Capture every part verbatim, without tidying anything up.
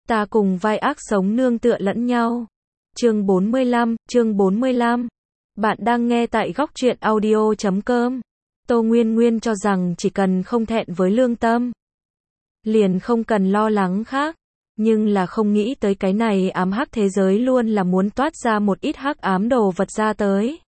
Ta cùng vai ác sống nương tựa lẫn nhau. Chương bốn mươi lăm, chương bốn mươi lăm. Bạn đang nghe tại góc truyện audio chấm com. Tô Nguyên Nguyên cho rằng chỉ cần không thẹn với lương tâm, liền không cần lo lắng khác. Nhưng là không nghĩ tới cái này ám hắc thế giới luôn là muốn toát ra một ít hắc ám đồ vật ra tới.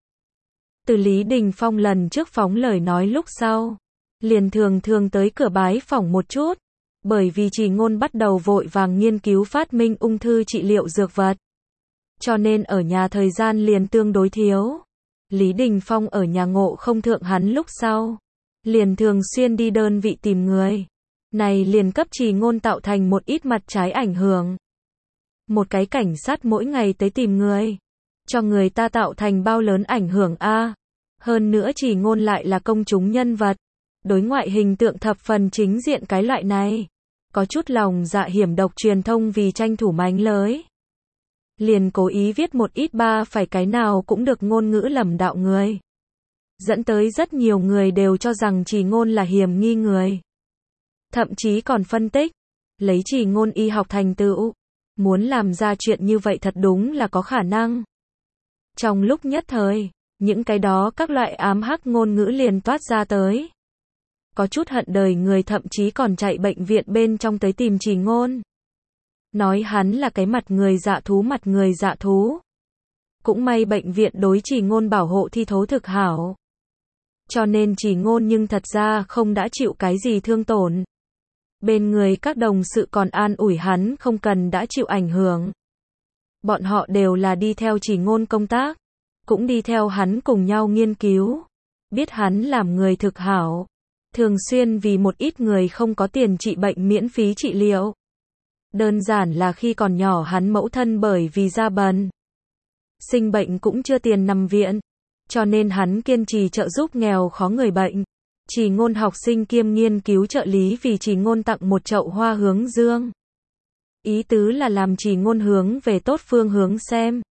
Từ Lý Đình Phong lần trước phóng lời nói lúc sau, liền thường thường tới cửa bái phỏng một chút. Bởi vì Trì Ngôn bắt đầu vội vàng nghiên cứu phát minh ung thư trị liệu dược vật, cho nên ở nhà thời gian liền tương đối thiếu. Lý Đình Phong ở nhà ngộ không thượng hắn lúc sau, liền thường xuyên đi đơn vị tìm người. Này liền cấp Trì Ngôn tạo thành một ít mặt trái ảnh hưởng. Một cái cảnh sát mỗi ngày tới tìm người, cho người ta tạo thành bao lớn ảnh hưởng a. Hơn nữa Trì Ngôn lại là công chúng nhân vật, đối ngoại hình tượng thập phần chính diện cái loại này. Có chút lòng dạ hiểm độc truyền thông vì tranh thủ mánh lới, liền cố ý viết một ít ba phải cái nào cũng được ngôn ngữ lầm đạo người. Dẫn tới rất nhiều người đều cho rằng Trì Ngôn là hiểm nghi người. Thậm chí còn phân tích, lấy Trì Ngôn y học thành tựu, muốn làm ra chuyện như vậy thật đúng là có khả năng. Trong lúc nhất thời, những cái đó các loại ám hắc ngôn ngữ liền toát ra tới. Có chút hận đời người thậm chí còn chạy bệnh viện bên trong tới tìm Trì Ngôn. Nói hắn là cái mặt người dạ thú mặt người dạ thú. Cũng may bệnh viện đối Trì Ngôn bảo hộ thi thố thực hảo. Cho nên Trì Ngôn nhưng thật ra không đã chịu cái gì thương tổn. Bên người các đồng sự còn an ủi hắn không cần đã chịu ảnh hưởng. Bọn họ đều là đi theo Trì Ngôn công tác, cũng đi theo hắn cùng nhau nghiên cứu. Biết hắn làm người thực hảo, thường xuyên vì một ít người không có tiền trị bệnh miễn phí trị liệu. Đơn giản là khi còn nhỏ hắn mẫu thân bởi vì da bần, sinh bệnh cũng chưa tiền nằm viện, cho nên hắn kiên trì trợ giúp nghèo khó người bệnh. Trì Ngôn học sinh kiêm nghiên cứu trợ lý vì Trì Ngôn tặng một chậu hoa hướng dương. Ý tứ là làm Trì Ngôn hướng về tốt phương hướng xem.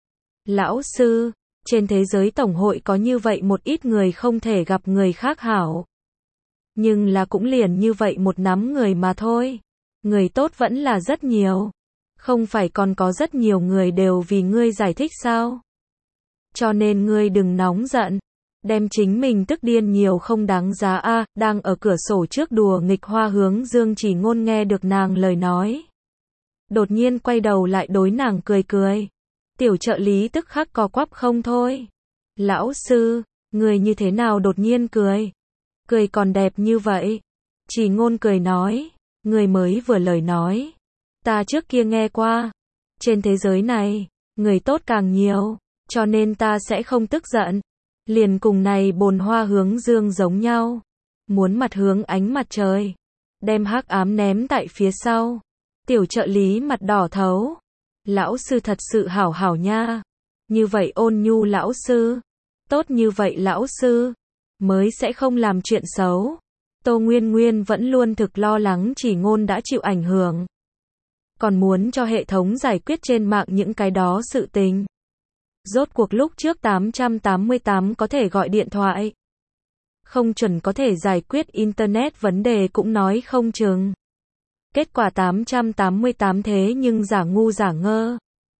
Lão sư, trên thế giới tổng hội có như vậy một ít người không thể gặp người khác hảo. Nhưng là cũng liền như vậy một nắm người mà thôi. Người tốt vẫn là rất nhiều. Không phải còn có rất nhiều người đều vì ngươi giải thích sao? Cho nên ngươi đừng nóng giận. Đem chính mình tức điên nhiều không đáng giá a. À, đang ở cửa sổ trước đùa nghịch hoa hướng dương Trì Ngôn nghe được nàng lời nói. Đột nhiên quay đầu lại đối nàng cười cười. Tiểu trợ lý tức khắc co quắp không thôi. Lão sư, người như thế nào đột nhiên cười? Cười còn đẹp như vậy. Trì Ngôn cười nói, người mới vừa lời nói. Ta trước kia nghe qua. Trên thế giới này, người tốt càng nhiều, cho nên ta sẽ không tức giận. Liền cùng này bồn hoa hướng dương giống nhau. Muốn mặt hướng ánh mặt trời. Đem hắc ám ném tại phía sau. Tiểu trợ lý mặt đỏ thấu. Lão sư thật sự hảo hảo nha. Như vậy ôn nhu lão sư. Tốt như vậy lão sư. Mới sẽ không làm chuyện xấu. Tô Nguyên Nguyên vẫn luôn thực lo lắng Trì Ngôn đã chịu ảnh hưởng. Còn muốn cho hệ thống giải quyết trên mạng những cái đó sự tình. Rốt cuộc lúc trước tám trăm tám mươi tám có thể gọi điện thoại. Không chuẩn có thể giải quyết internet vấn đề cũng nói không chừng. Kết quả tám trăm tám mươi tám thế nhưng giả ngu giả ngơ.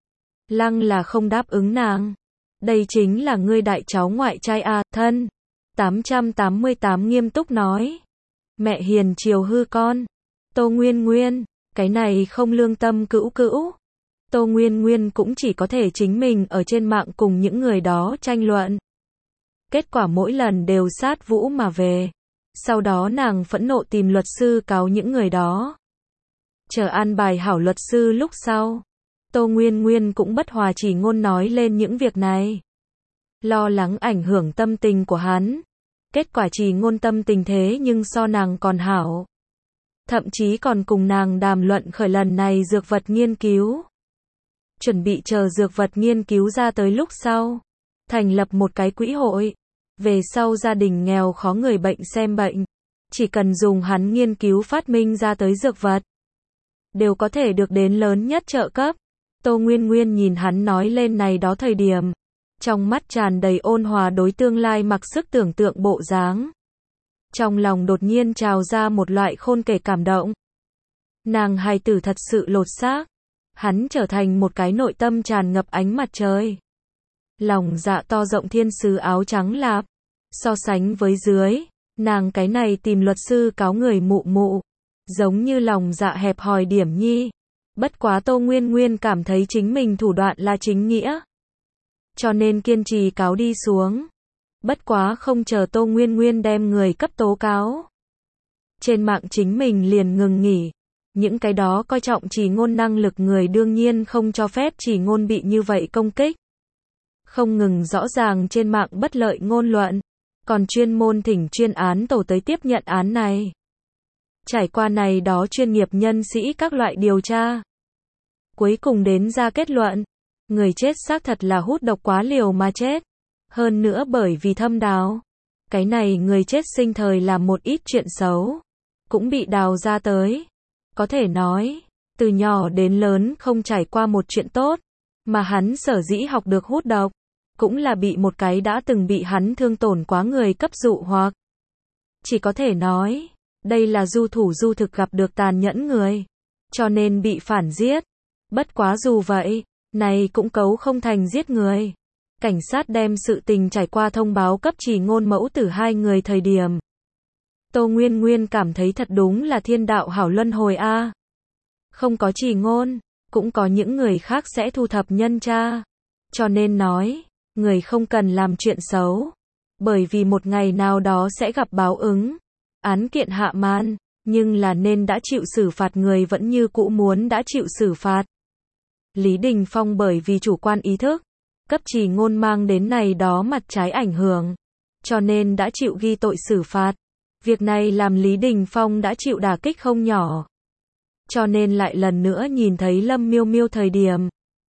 Lăng là không đáp ứng nàng. Đây chính là ngươi đại cháu ngoại trai à, thân. tám trăm tám mươi tám nghiêm túc nói. Mẹ hiền chiều hư con. Tô Nguyên Nguyên, cái này không lương tâm cữu cữu. Tô Nguyên Nguyên cũng chỉ có thể chính mình ở trên mạng cùng những người đó tranh luận. Kết quả mỗi lần đều sát vũ mà về. Sau đó nàng phẫn nộ tìm luật sư cáo những người đó. Chờ an bài hảo luật sư lúc sau. Tô Nguyên Nguyên cũng bất hòa Trì Ngôn nói lên những việc này. Lo lắng ảnh hưởng tâm tình của hắn. Kết quả Trì Ngôn tâm tình thế nhưng so nàng còn hảo. Thậm chí còn cùng nàng đàm luận khởi lần này dược vật nghiên cứu. Chuẩn bị chờ dược vật nghiên cứu ra tới lúc sau. Thành lập một cái quỹ hội. Về sau gia đình nghèo khó người bệnh xem bệnh. Chỉ cần dùng hắn nghiên cứu phát minh ra tới dược vật. Đều có thể được đến lớn nhất trợ cấp. Tô Nguyên Nguyên nhìn hắn nói lên này đó thời điểm. Trong mắt tràn đầy ôn hòa đối tương lai mặc sức tưởng tượng bộ dáng. Trong lòng đột nhiên trào ra một loại khôn kể cảm động. Nàng hài tử thật sự lột xác. Hắn trở thành một cái nội tâm tràn ngập ánh mặt trời. Lòng dạ to rộng thiên sứ áo trắng lạp. So sánh với dưới, nàng cái này tìm luật sư cáo người mụ mụ. Giống như lòng dạ hẹp hòi điểm nhi. Bất quá Tô Nguyên Nguyên cảm thấy chính mình thủ đoạn là chính nghĩa. Cho nên kiên trì cáo đi xuống. Bất quá không chờ Tô Nguyên Nguyên đem người cấp tố cáo. Trên mạng chính mình liền ngừng nghỉ. Những cái đó coi trọng chỉ ngôn năng lực người đương nhiên không cho phép chỉ ngôn bị như vậy công kích. Không ngừng rõ ràng trên mạng bất lợi ngôn luận. Còn chuyên môn thỉnh chuyên án tổ tới tiếp nhận án này. Trải qua này đó chuyên nghiệp nhân sĩ các loại điều tra. Cuối cùng đến ra kết luận. Người chết xác thật là hút độc quá liều mà chết. Hơn nữa bởi vì thâm đào. Cái này người chết sinh thời làm một ít chuyện xấu. Cũng bị đào ra tới. Có thể nói, từ nhỏ đến lớn không trải qua một chuyện tốt. Mà hắn sở dĩ học được hút độc. Cũng là bị một cái đã từng bị hắn thương tổn quá người cấp dụ hoặc. Chỉ có thể nói, đây là du thủ du thực gặp được tàn nhẫn người. Cho nên bị phản giết. Bất quá dù vậy, này cũng cấu không thành giết người. Cảnh sát đem sự tình trải qua thông báo cấp chỉ ngôn mẫu tử hai người thời điểm. Tô Nguyên Nguyên cảm thấy thật đúng là thiên đạo hảo luân hồi a. À. Không có chỉ ngôn, cũng có những người khác sẽ thu thập nhân tra. Cho nên nói, người không cần làm chuyện xấu. Bởi vì một ngày nào đó sẽ gặp báo ứng. Án kiện hạ màn, nhưng là nên đã chịu xử phạt người vẫn như cũ muốn đã chịu xử phạt. Lý Đình Phong bởi vì chủ quan ý thức, cấp chỉ ngôn mang đến này đó mặt trái ảnh hưởng. Cho nên đã chịu ghi tội xử phạt. Việc này làm Lý Đình Phong đã chịu đả kích không nhỏ. Cho nên lại lần nữa nhìn thấy Lâm Miêu Miêu thời điểm.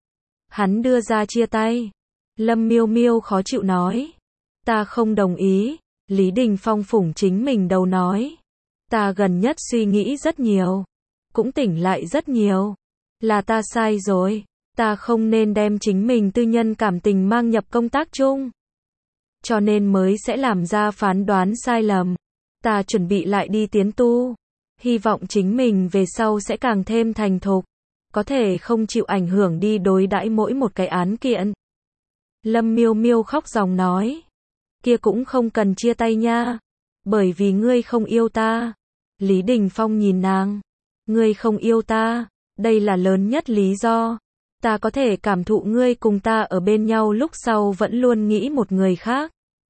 Hắn đưa ra chia tay. Lâm Miêu Miêu khó chịu nói. Ta không đồng ý. Lý Đình Phong phủng chính mình đầu nói. Ta gần nhất suy nghĩ rất nhiều. Cũng tỉnh lại rất nhiều. Là ta sai rồi. Ta không nên đem chính mình tư nhân cảm tình mang nhập công tác chung. Cho nên mới sẽ làm ra phán đoán sai lầm. Ta chuẩn bị lại đi tiến tu. Hy vọng chính mình về sau sẽ càng thêm thành thục. Có thể không chịu ảnh hưởng đi đối đãi mỗi một cái án kiện. Lâm Miêu Miêu khóc ròng nói. Kia cũng không cần chia tay nha. Bởi vì ngươi không yêu ta. Lý Đình Phong nhìn nàng. Ngươi không yêu ta. Đây là lớn nhất lý do. Ta có thể cảm thụ ngươi cùng ta ở bên nhau lúc sau vẫn luôn nghĩ một người khác.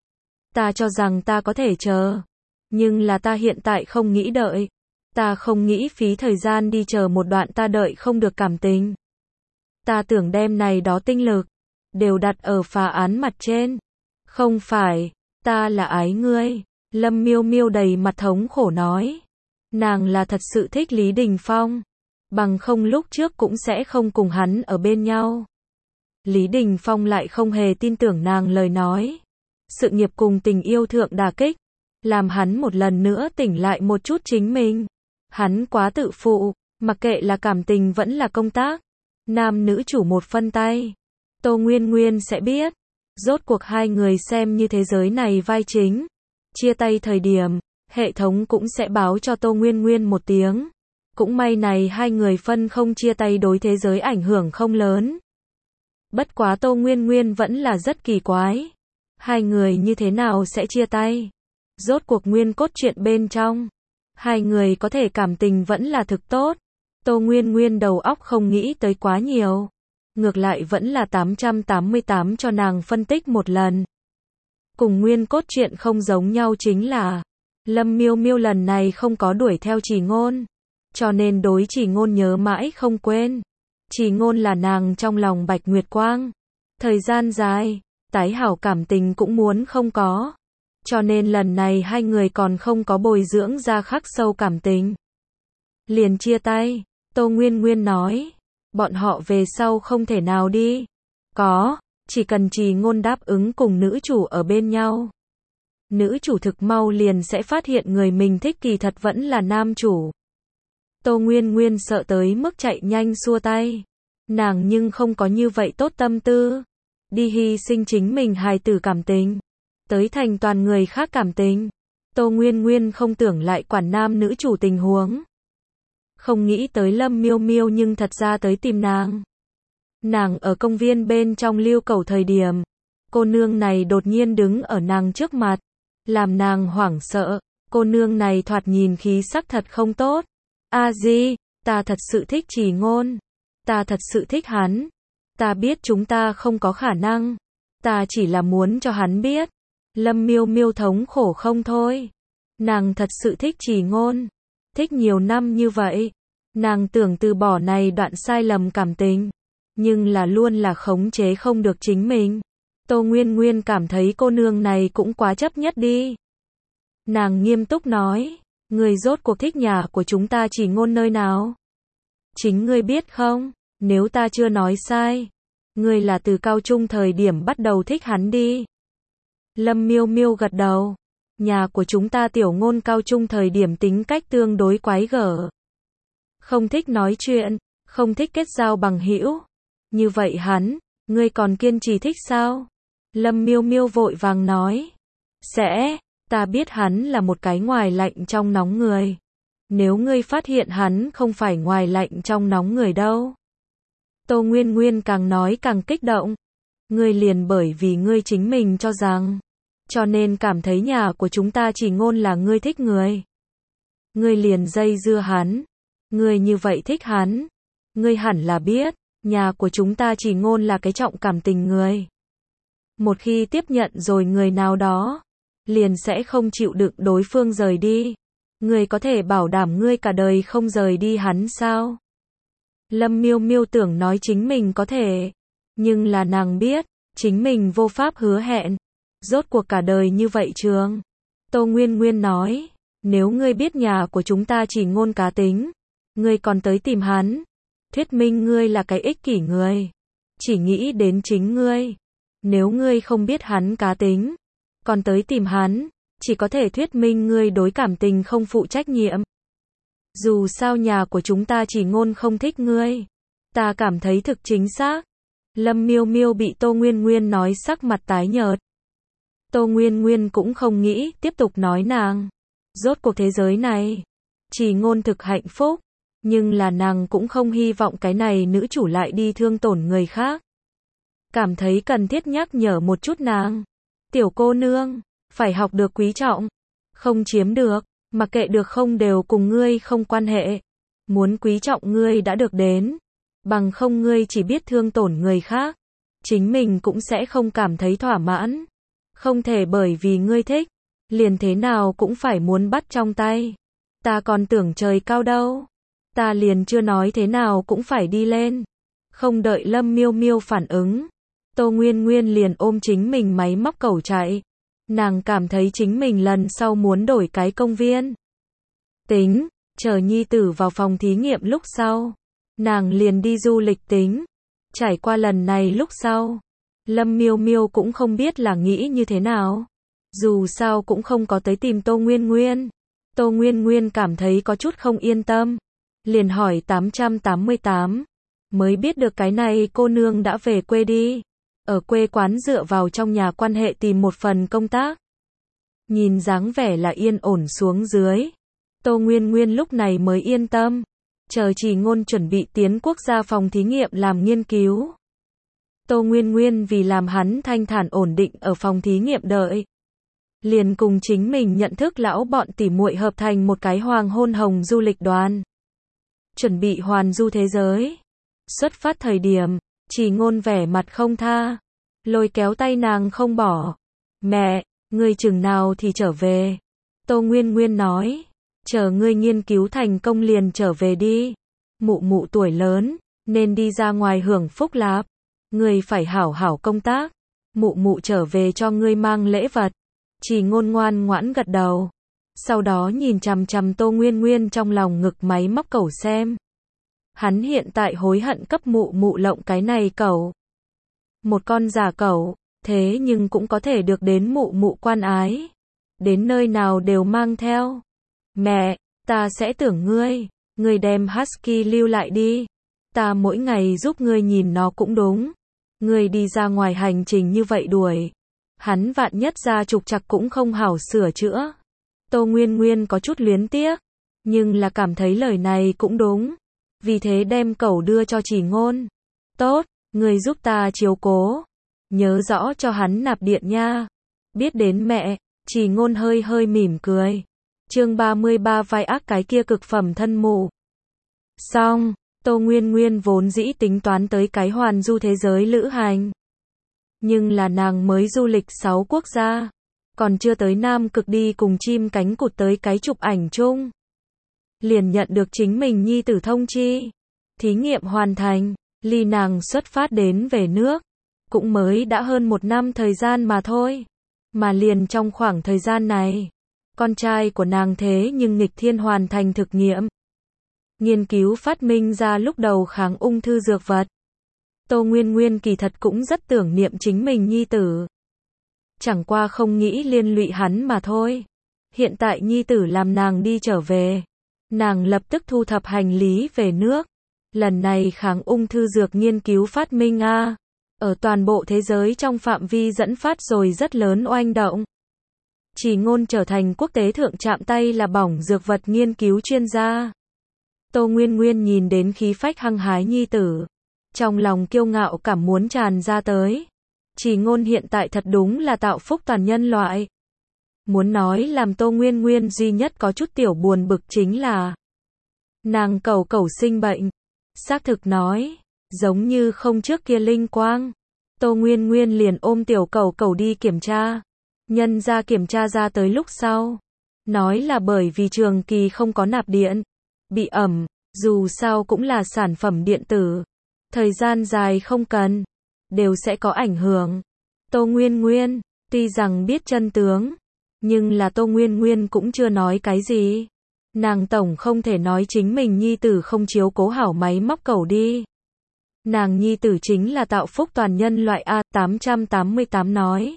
Ta cho rằng ta có thể chờ. Nhưng là ta hiện tại không nghĩ đợi. Ta không nghĩ phí thời gian đi chờ một đoạn ta đợi không được cảm tình. Ta tưởng đem này đó tinh lực. Đều đặt ở phá án mặt trên. Không phải. Ta là ái ngươi. Lâm Miêu Miêu đầy mặt thống khổ nói. Nàng là thật sự thích Lý Đình Phong. Bằng không lúc trước cũng sẽ không cùng hắn ở bên nhau. Lý Đình Phong lại không hề tin tưởng nàng lời nói. Sự nghiệp cùng tình yêu thượng đả kích. Làm hắn một lần nữa tỉnh lại một chút chính mình. Hắn quá tự phụ. Mặc kệ là cảm tình vẫn là công tác. Nam nữ chủ một phân tay. Tô Nguyên Nguyên sẽ biết. Rốt cuộc hai người xem như thế giới này vai chính. Chia tay thời điểm. Hệ thống cũng sẽ báo cho Tô Nguyên Nguyên một tiếng. Cũng may này hai người phân không chia tay đối thế giới ảnh hưởng không lớn. Bất quá Tô Nguyên Nguyên vẫn là rất kỳ quái. Hai người như thế nào sẽ chia tay? Rốt cuộc nguyên cốt truyện bên trong. Hai người có thể cảm tình vẫn là thực tốt. Tô Nguyên Nguyên đầu óc không nghĩ tới quá nhiều. Ngược lại vẫn là tám trăm tám mươi tám cho nàng phân tích một lần. Cùng nguyên cốt truyện không giống nhau chính là Lâm Miêu Miêu lần này không có đuổi theo Chỉ Ngôn. Cho nên đối Chỉ Ngôn nhớ mãi không quên. Chỉ Ngôn là nàng trong lòng Bạch Nguyệt Quang. Thời gian dài, tái hảo cảm tình cũng muốn không có. Cho nên lần này hai người còn không có bồi dưỡng ra khắc sâu cảm tình. Liền chia tay, Tô Nguyên Nguyên nói. Bọn họ về sau không thể nào đi. Có, chỉ cần Chỉ Ngôn đáp ứng cùng nữ chủ ở bên nhau. Nữ chủ thực mau liền sẽ phát hiện người mình thích kỳ thật vẫn là nam chủ. Tô Nguyên Nguyên sợ tới mức chạy nhanh xua tay. Nàng nhưng không có như vậy tốt tâm tư. Đi hy sinh chính mình hài tử cảm tình. Tới thành toàn người khác cảm tình. Tô Nguyên Nguyên không tưởng lại quản nam nữ chủ tình huống. Không nghĩ tới Lâm Miêu Miêu nhưng thật ra tới tìm nàng. Nàng ở công viên bên trong lưu cầu thời điểm, cô nương này đột nhiên đứng ở nàng trước mặt, làm nàng hoảng sợ. Cô nương này thoạt nhìn khí sắc thật không tốt. A Di, ta thật sự thích Trì Ngôn. Ta thật sự thích hắn. Ta biết chúng ta không có khả năng. Ta chỉ là muốn cho hắn biết. Lâm Miêu Miêu thống khổ không thôi. Nàng thật sự thích Trì Ngôn. Thích nhiều năm như vậy. Nàng tưởng từ bỏ này đoạn sai lầm cảm tình. Nhưng là luôn là khống chế không được chính mình. Tô Nguyên Nguyên cảm thấy cô nương này cũng quá chấp nhất đi. Nàng nghiêm túc nói. Người rốt cuộc thích nhà của chúng ta Trì Ngôn nơi nào? Chính ngươi biết không? Nếu ta chưa nói sai. Ngươi là từ cao trung thời điểm bắt đầu thích hắn đi. Lâm Miêu Miêu gật đầu. Nhà của chúng ta Tiểu Ngôn cao trung thời điểm tính cách tương đối quái gở. Không thích nói chuyện, không thích kết giao bằng hữu. Như vậy hắn, ngươi còn kiên trì thích sao? Lâm Miêu Miêu vội vàng nói. Sẽ, ta biết hắn là một cái ngoài lạnh trong nóng người. Nếu ngươi phát hiện hắn không phải ngoài lạnh trong nóng người đâu. Tô Nguyên Nguyên càng nói càng kích động. Ngươi liền bởi vì ngươi chính mình cho rằng, cho nên cảm thấy nhà của chúng ta Trì Ngôn là ngươi thích người. Ngươi liền dây dưa hắn. Ngươi như vậy thích hắn. Ngươi hẳn là biết, nhà của chúng ta Trì Ngôn là cái trọng cảm tình người. Một khi tiếp nhận rồi người nào đó, liền sẽ không chịu đựng đối phương rời đi. Ngươi có thể bảo đảm ngươi cả đời không rời đi hắn sao? Lâm Miêu Miêu tưởng nói chính mình có thể, nhưng là nàng biết, chính mình vô pháp hứa hẹn. Rốt cuộc cả đời như vậy trường. Tô Nguyên Nguyên nói, nếu ngươi biết nhà của chúng ta Trì Ngôn cá tính, ngươi còn tới tìm hắn, thuyết minh ngươi là cái ích kỷ người, chỉ nghĩ đến chính ngươi. Nếu ngươi không biết hắn cá tính, còn tới tìm hắn, chỉ có thể thuyết minh ngươi đối cảm tình không phụ trách nhiệm. Dù sao nhà của chúng ta Trì Ngôn không thích ngươi. Ta cảm thấy thực chính xác. Lâm Miêu Miêu bị Tô Nguyên Nguyên nói sắc mặt tái nhợt. Tô Nguyên Nguyên cũng không nghĩ tiếp tục nói nàng. Rốt cuộc thế giới này, Trì Ngôn thực hạnh phúc, nhưng là nàng cũng không hy vọng cái này nữ chủ lại đi thương tổn người khác. Cảm thấy cần thiết nhắc nhở một chút nàng. Tiểu cô nương, phải học được quý trọng. Không chiếm được, mặc kệ được không đều cùng ngươi không quan hệ. Muốn quý trọng ngươi đã được đến. Bằng không ngươi chỉ biết thương tổn người khác. Chính mình cũng sẽ không cảm thấy thỏa mãn. Không thể bởi vì ngươi thích, liền thế nào cũng phải muốn bắt trong tay. Ta còn tưởng trời cao đâu. Ta liền chưa nói thế nào cũng phải đi lên. Không đợi Lâm Miêu Miêu phản ứng, Tô Nguyên Nguyên liền ôm chính mình máy móc cẩu chạy. Nàng cảm thấy chính mình lần sau muốn đổi cái công viên. Tính, chờ nhi tử vào phòng thí nghiệm lúc sau, nàng liền đi du lịch tính. Trải qua lần này lúc sau, Lâm Miêu Miêu cũng không biết là nghĩ như thế nào. Dù sao cũng không có tới tìm Tô Nguyên Nguyên. Tô Nguyên Nguyên cảm thấy có chút không yên tâm. Liền hỏi tám trăm tám mươi tám. Mới biết được cái này cô nương đã về quê đi. Ở quê quán dựa vào trong nhà quan hệ tìm một phần công tác. Nhìn dáng vẻ là yên ổn xuống dưới. Tô Nguyên Nguyên lúc này mới yên tâm. Chờ Trì Ngôn chuẩn bị tiến quốc gia phòng thí nghiệm làm nghiên cứu. Tô Nguyên Nguyên vì làm hắn thanh thản ổn định ở phòng thí nghiệm đợi. Liền cùng chính mình nhận thức lão bọn tỉ muội hợp thành một cái hoàng hôn hồng du lịch đoàn. Chuẩn bị hoàn du thế giới. Xuất phát thời điểm, Trì Ngôn vẻ mặt không tha. Lôi kéo tay nàng không bỏ. Mẹ, ngươi chừng nào thì trở về. Tô Nguyên Nguyên nói. Chờ ngươi nghiên cứu thành công liền trở về đi. Mụ mụ tuổi lớn, nên đi ra ngoài hưởng phúc lạp. Ngươi phải hảo hảo công tác. Mụ mụ trở về cho ngươi mang lễ vật. Trì Ngôn ngoan ngoãn gật đầu. Sau đó nhìn chằm chằm Tô Nguyên Nguyên trong lòng ngực máy móc cẩu xem. Hắn hiện tại hối hận cấp mụ mụ lộng cái này cẩu. Một con giả cẩu, thế nhưng cũng có thể được đến mụ mụ quan ái. Đến nơi nào đều mang theo. Mẹ, ta sẽ tưởng ngươi, ngươi đem Husky lưu lại đi. Ta mỗi ngày giúp ngươi nhìn nó cũng đúng. Ngươi đi ra ngoài hành trình như vậy đuổi. Hắn vạn nhất ra trục trặc cũng không hảo sửa chữa. Tô Nguyên Nguyên có chút luyến tiếc. Nhưng là cảm thấy lời này cũng đúng. Vì thế đem cẩu đưa cho Chỉ Ngôn. Tốt, người giúp ta chiếu cố. Nhớ rõ cho hắn nạp điện nha. Biết đến mẹ, Chỉ Ngôn hơi hơi mỉm cười. Chương ba mươi ba vai ác cái kia cực phẩm thân mụ. Xong, Tô Nguyên Nguyên vốn dĩ tính toán tới cái hoàn du thế giới lữ hành. Nhưng là nàng mới du lịch sáu quốc gia. Còn chưa tới Nam Cực đi cùng chim cánh cụt tới cái chụp ảnh chung. Liền nhận được chính mình nhi tử thông chi. Thí nghiệm hoàn thành, ly nàng xuất phát đến về nước. Cũng mới đã hơn một năm thời gian mà thôi. Mà liền trong khoảng thời gian này, con trai của nàng thế nhưng nghịch thiên hoàn thành thực nghiệm. Nghiên cứu phát minh ra lúc đầu kháng ung thư dược vật. Tô Nguyên Nguyên kỳ thật cũng rất tưởng niệm chính mình nhi tử. Chẳng qua không nghĩ liên lụy hắn mà thôi. Hiện tại nhi tử làm nàng đi trở về. Nàng lập tức thu thập hành lý về nước. Lần này kháng ung thư dược nghiên cứu phát minh a, ở toàn bộ thế giới trong phạm vi dẫn phát rồi rất lớn oanh động. Chỉ Ngôn trở thành quốc tế thượng chạm tay là bỏng dược vật nghiên cứu chuyên gia. Tô Nguyên Nguyên nhìn đến khí phách hăng hái nhi tử. Trong lòng kiêu ngạo cảm muốn tràn ra tới. Chỉ Ngôn hiện tại thật đúng là tạo phúc toàn nhân loại. Muốn nói làm Tô Nguyên Nguyên duy nhất có chút tiểu buồn bực chính là nàng cẩu cẩu sinh bệnh. Xác thực nói, giống như không trước kia linh quang. Tô Nguyên Nguyên liền ôm tiểu cẩu cẩu đi kiểm tra. Nhân ra kiểm tra ra tới lúc sau. Nói là bởi vì trường kỳ không có nạp điện. Bị ẩm, dù sao cũng là sản phẩm điện tử. Thời gian dài không cần, đều sẽ có ảnh hưởng. Tô Nguyên Nguyên, tuy rằng biết chân tướng, nhưng là Tô Nguyên Nguyên cũng chưa nói cái gì. Nàng tổng không thể nói chính mình nhi tử không chiếu cố hảo máy móc cẩu đi. Nàng nhi tử chính là tạo phúc toàn nhân loại A tám trăm tám mươi tám nói.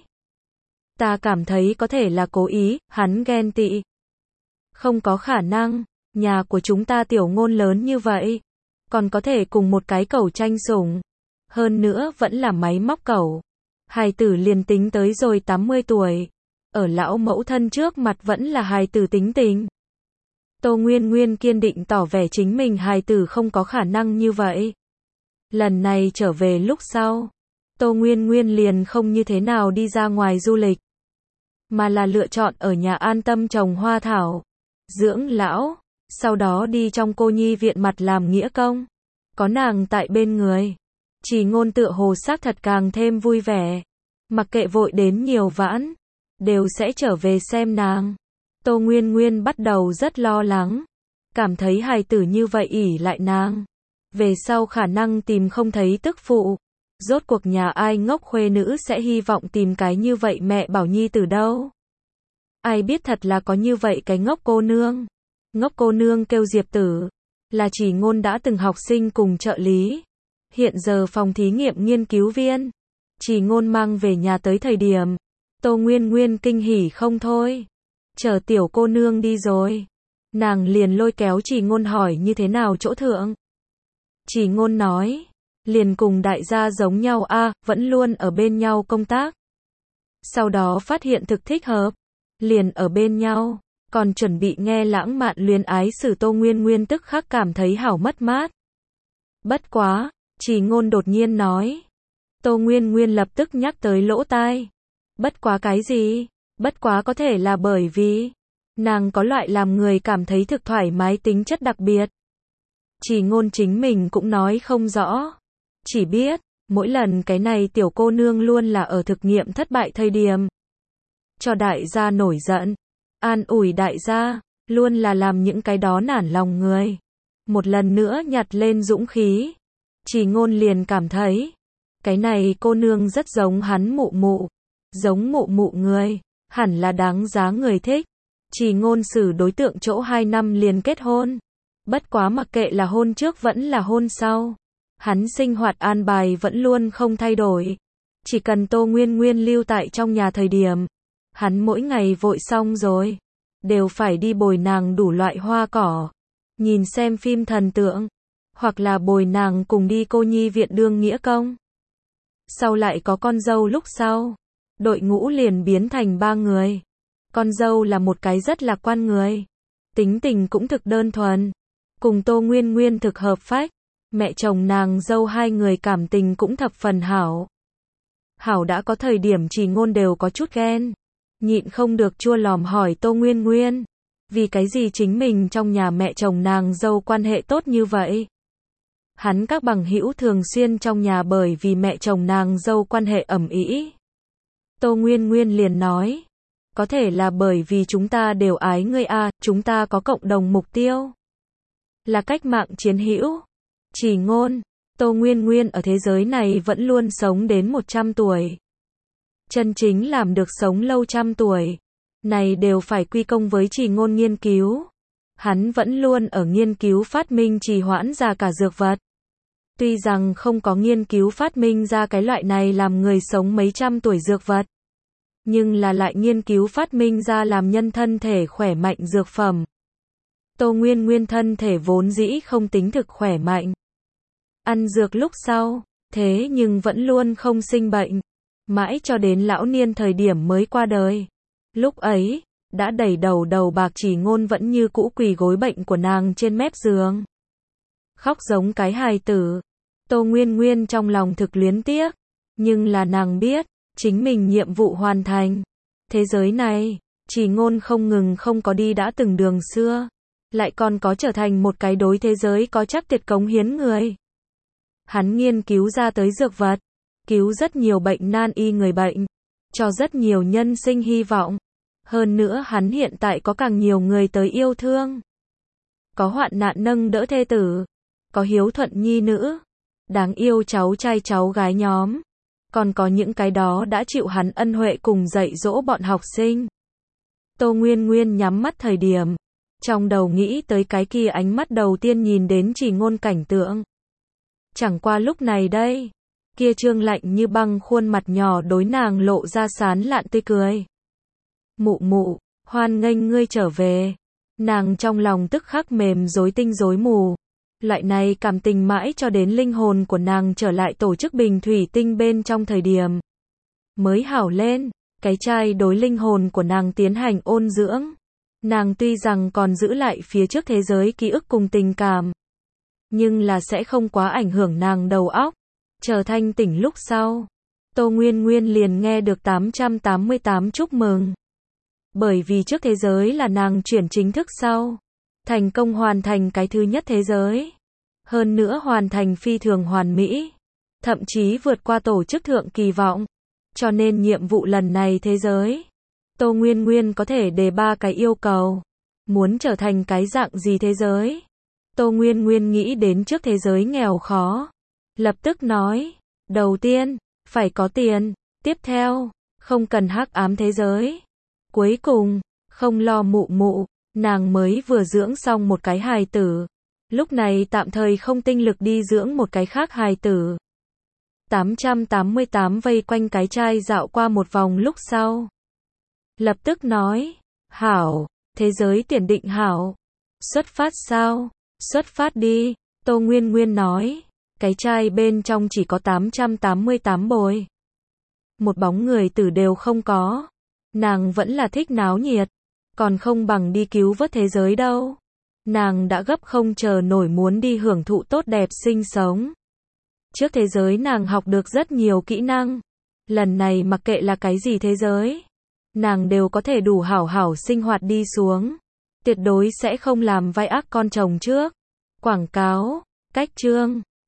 Ta cảm thấy có thể là cố ý, hắn ghen tị. Không có khả năng, nhà của chúng ta tiểu Ngôn lớn như vậy. Còn có thể cùng một cái cẩu tranh sủng. Hơn nữa vẫn là máy móc cẩu. Hài tử liền tính tới rồi tám mươi tuổi. Ở lão mẫu thân trước mặt vẫn là hài tử tính tình. Tô Nguyên Nguyên kiên định tỏ vẻ chính mình hài tử không có khả năng như vậy. Lần này trở về lúc sau, Tô Nguyên Nguyên liền không như thế nào đi ra ngoài du lịch. Mà là lựa chọn ở nhà an tâm trồng hoa thảo, dưỡng lão. Sau đó đi trong cô nhi viện mặt làm nghĩa công. Có nàng tại bên người. Chỉ Ngôn tựa hồ xác thật càng thêm vui vẻ. Mặc kệ vội đến nhiều vãn, đều sẽ trở về xem nàng. Tô Nguyên Nguyên bắt đầu rất lo lắng. Cảm thấy hài tử như vậy ỷ lại nàng. Về sau khả năng tìm không thấy tức phụ. Rốt cuộc nhà ai ngốc khuê nữ sẽ hy vọng tìm cái như vậy mẹ bảo nhi tử đâu. Ai biết thật là có như vậy cái ngốc cô nương. Ngốc cô nương kêu Diệp Tử, là Chỉ Ngôn đã từng học sinh cùng trợ lý. Hiện giờ phòng thí nghiệm nghiên cứu viên. Chỉ Ngôn mang về nhà tới thời điểm, Tô Nguyên Nguyên kinh hỉ không thôi. Chờ tiểu cô nương đi rồi, nàng liền lôi kéo Chỉ Ngôn hỏi như thế nào chỗ thượng. Chỉ Ngôn nói, liền cùng đại gia giống nhau a, vẫn luôn ở bên nhau công tác. Sau đó phát hiện thực thích hợp, liền ở bên nhau. Còn chuẩn bị nghe lãng mạn luyến ái sử Tô Nguyên Nguyên tức khắc cảm thấy hảo mất mát. Bất quá, Chỉ Ngôn đột nhiên nói. Tô Nguyên Nguyên lập tức nhắc tới lỗ tai. Bất quá cái gì? Bất quá có thể là bởi vì nàng có loại làm người cảm thấy thực thoải mái tính chất đặc biệt. Chỉ Ngôn chính mình cũng nói không rõ. Chỉ biết, mỗi lần cái này tiểu cô nương luôn là ở thực nghiệm thất bại thời điểm. Cho đại gia nổi giận. An ủi đại gia, luôn là làm những cái đó nản lòng người. Một lần nữa nhặt lên dũng khí. Chỉ Ngôn liền cảm thấy, cái này cô nương rất giống hắn mụ mụ. Giống mụ mụ người, hẳn là đáng giá người thích. Chỉ Ngôn xử đối tượng chỗ hai năm liền kết hôn. Bất quá mặc kệ là hôn trước vẫn là hôn sau. Hắn sinh hoạt an bài vẫn luôn không thay đổi. Chỉ cần Tô Nguyên Nguyên lưu tại trong nhà thời điểm. Hắn mỗi ngày vội xong rồi, đều phải đi bồi nàng đủ loại hoa cỏ, nhìn xem phim thần tượng, hoặc là bồi nàng cùng đi cô nhi viện đương nghĩa công. Sau lại có con dâu lúc sau, đội ngũ liền biến thành ba người. Con dâu là một cái rất lạc quan người, tính tình cũng thực đơn thuần. Cùng Tô Nguyên Nguyên thực hợp phách, mẹ chồng nàng dâu hai người cảm tình cũng thập phần hảo. Hảo đã có thời điểm Trì Ngôn đều có chút ghen, nhịn không được chua lòm hỏi Tô Nguyên Nguyên, vì cái gì chính mình trong nhà mẹ chồng nàng dâu quan hệ tốt như vậy? Hắn các bằng hữu thường xuyên trong nhà bởi vì mẹ chồng nàng dâu quan hệ ầm ĩ. Tô Nguyên Nguyên liền nói, có thể là bởi vì chúng ta đều ái ngươi a, chúng ta có cộng đồng mục tiêu, là cách mạng chiến hữu. Trì Ngôn, Tô Nguyên Nguyên ở thế giới này vẫn luôn sống đến một trăm tuổi. Chân chính làm được sống lâu trăm tuổi, này đều phải quy công với Trì Ngôn nghiên cứu. Hắn vẫn luôn ở nghiên cứu phát minh trì hoãn già cả dược vật. Tuy rằng không có nghiên cứu phát minh ra cái loại này làm người sống mấy trăm tuổi dược vật, nhưng là lại nghiên cứu phát minh ra làm nhân thân thể khỏe mạnh dược phẩm. Tô Nguyên Nguyên thân thể vốn dĩ không tính thực khỏe mạnh. Ăn dược lúc sau, thế nhưng vẫn luôn không sinh bệnh. Mãi cho đến lão niên thời điểm mới qua đời. Lúc ấy, đã đầy đầu đầu bạc Trì Ngôn vẫn như cũ quỳ gối bệnh của nàng trên mép giường. Khóc giống cái hài tử. Tô Nguyên Nguyên trong lòng thực luyến tiếc. Nhưng là nàng biết, chính mình nhiệm vụ hoàn thành. Thế giới này, Trì Ngôn không ngừng không có đi đã từng đường xưa, lại còn có trở thành một cái đối thế giới có chắc tuyệt cống hiến người. Hắn nghiên cứu ra tới dược vật, cứu rất nhiều bệnh nan y người bệnh, cho rất nhiều nhân sinh hy vọng. Hơn nữa hắn hiện tại có càng nhiều người tới yêu thương. Có hoạn nạn nâng đỡ thê tử, có hiếu thuận nhi nữ, đáng yêu cháu trai cháu gái nhóm, còn có những cái đó đã chịu hắn ân huệ cùng dạy dỗ bọn học sinh. Tô Nguyên Nguyên nhắm mắt thời điểm, trong đầu nghĩ tới cái kia ánh mắt đầu tiên nhìn đến Trì Ngôn cảnh tượng. Chẳng qua lúc này đây, kia trương lạnh như băng khuôn mặt nhỏ đối nàng lộ ra sán lạn tươi cười. Mụ mụ, hoan nghênh ngươi trở về. Nàng trong lòng tức khắc mềm rối tinh rối mù. Loại này cảm tình mãi cho đến linh hồn của nàng trở lại tổ chức bình thủy tinh bên trong thời điểm mới hảo lên, cái chai đối linh hồn của nàng tiến hành ôn dưỡng. Nàng tuy rằng còn giữ lại phía trước thế giới ký ức cùng tình cảm, nhưng là sẽ không quá ảnh hưởng nàng đầu óc. Chờ thanh tỉnh lúc sau, Tô Nguyên Nguyên liền nghe được tám trăm tám mươi tám chúc mừng. Bởi vì trước thế giới là nàng chuyển chính thức sau, thành công hoàn thành cái thứ nhất thế giới. Hơn nữa hoàn thành phi thường hoàn mỹ, thậm chí vượt qua tổ chức thượng kỳ vọng. Cho nên nhiệm vụ lần này thế giới, Tô Nguyên Nguyên có thể đề ba cái yêu cầu. Muốn trở thành cái dạng gì thế giới? Tô Nguyên Nguyên nghĩ đến trước thế giới nghèo khó. Lập tức nói, đầu tiên, phải có tiền. Tiếp theo, không cần hắc ám thế giới. Cuối cùng, không lo mụ mụ. Nàng mới vừa dưỡng xong một cái hài tử. Lúc này tạm thời không tinh lực đi dưỡng một cái khác hài tử. tám trăm tám mươi tám vây quanh cái chai dạo qua một vòng lúc sau. Lập tức nói, hảo, thế giới tiền định hảo. Xuất phát sao? Xuất phát đi. Tô Nguyên Nguyên nói, cái chai bên trong chỉ có tám trăm tám mươi tám bồi. Một bóng người tử đều không có. Nàng vẫn là thích náo nhiệt, còn không bằng đi cứu vớt thế giới đâu. Nàng đã gấp không chờ nổi muốn đi hưởng thụ tốt đẹp sinh sống. Trước thế giới nàng học được rất nhiều kỹ năng. Lần này mặc kệ là cái gì thế giới, nàng đều có thể đủ hảo hảo sinh hoạt đi xuống. Tuyệt đối sẽ không làm vai ác con chồng trước. Quảng cáo, cách chương.